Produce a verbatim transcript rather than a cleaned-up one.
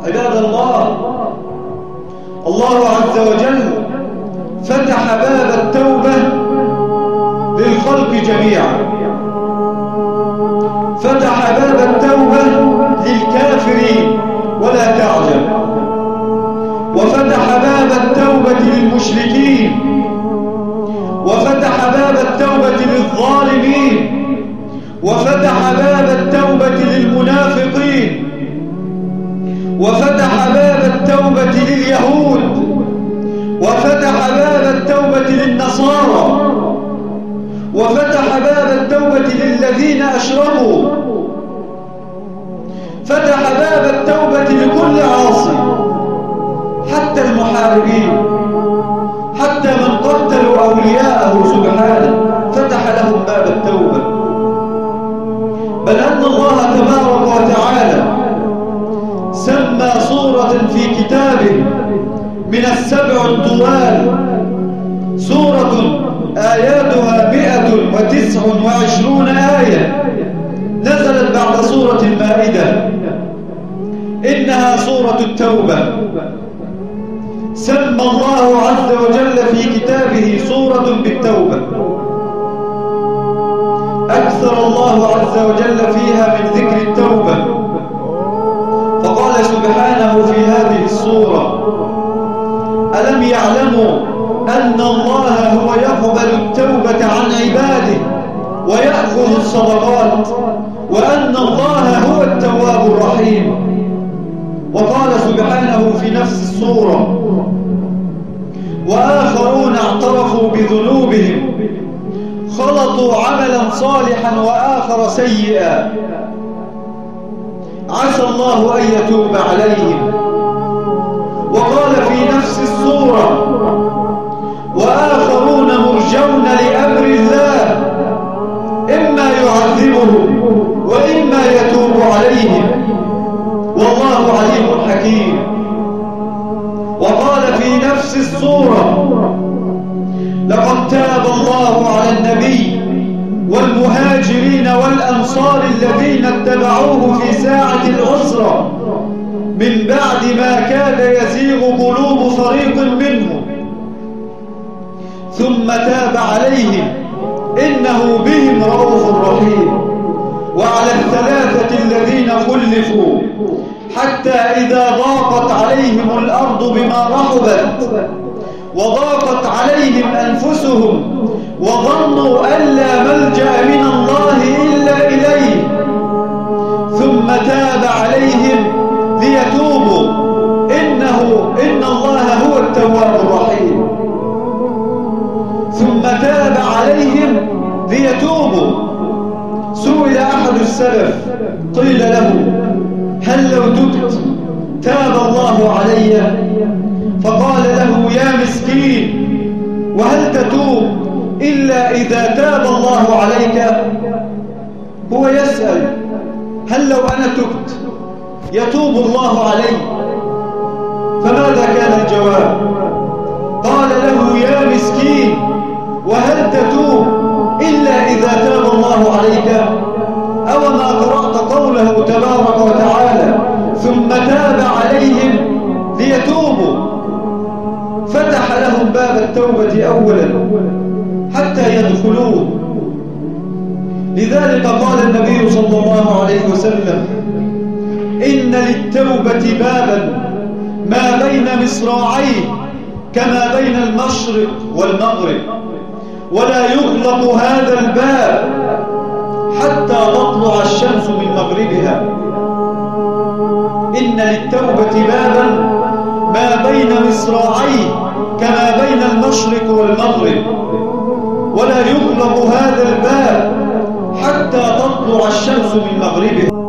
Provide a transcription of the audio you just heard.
عباد الله، الله عز وجل فتح باب التوبة للخلق جميعا، فتح باب التوبة للكافرين ولا تعجب، وفتح باب التوبة للمشركين، وفتح باب التوبة للظالمين، وفتح باب التوبة للمنافقين، وفتح باب التوبة لليهود، وفتح باب التوبة للنصارى، وفتح باب التوبة للذين أشركوا، فتح باب التوبة لكل عاصي، حتى المحاربين، حتى من قتلوا أولياءه سبحانه فتح لهم باب التوبة. بل أن الله تبارك وتعالى سمى سورة في كتابه من السبع الطوال سورة آياتها مئة وتسع وعشرون آية نزلت بعد سورة المائدة، إنها سورة التوبة. سمى الله عز وجل في كتابه سورة بالتوبة، أكثر الله عز وجل فيها من ذكر التوبة، فقال سبحانه في هذه السورة: ألم يعلموا أن الله هو يقبل التوبة عن عباده ويأخذ الصدقات وأن الله هو التواب الرحيم. وقال سبحانه في نفس السورة: وآخرون اعترفوا بذنوبهم خلطوا عملا صالحا وآخر سيئا عسى الله أن يتوب عليهم. وقال في نفس السورة: وآخرون مرجون لأمر الله إما يعذبهم وإما يتوب عليهم والله عليم حكيم. وقال في نفس السورة: لقد تاب الله على النبي والمهاجرين والأنصار الذين اتبعوه في ساعة العسرة من بعد ما كاد يزيغ قلوب فريق منهم ثم تاب عليهم إنه بهم رؤوف رحيم. وعلى الثلاثة الذين خلفوا حتى إذا ضاقت عليهم الأرض بما رحبت وضاقت عليهم أنفسهم وظنوا أن لا ملجأ من الله إلا إليه ثم تاب عليهم ليتوبوا إنه إن الله هو التواب الرحيم. ثم تاب عليهم ليتوبوا. سئل أحد السلف قيل له: هل لو تبت تاب الله علي؟ فقال له: يا مسكين، وهل تتوب إلا إذا تاب الله عليك؟ هو يسأل: هل لو أنا تبت يتوب الله علي؟ فماذا كان الجواب؟ قال له: يا مسكين، وهل تتوب إلا إذا تاب الله عليك؟ أوما قرأت قوله تبارك وتعالى: ثم تاب عليهم ليتوبوا؟ فتح لهم باب التوبة أولا حتى يدخلوه. لذلك قال النبي صلى الله عليه وسلم: إن للتوبة بابا ما بين مصراعيه كما بين المشرق والمغرب، ولا يغلق هذا الباب حتى تطلع الشمس من مغربها. إن للتوبة بابا ما بين مصراعيه كما بين المشرق والمغرب، ولا يغلق هذا الباب حتى تطلع الشمس من مغربها.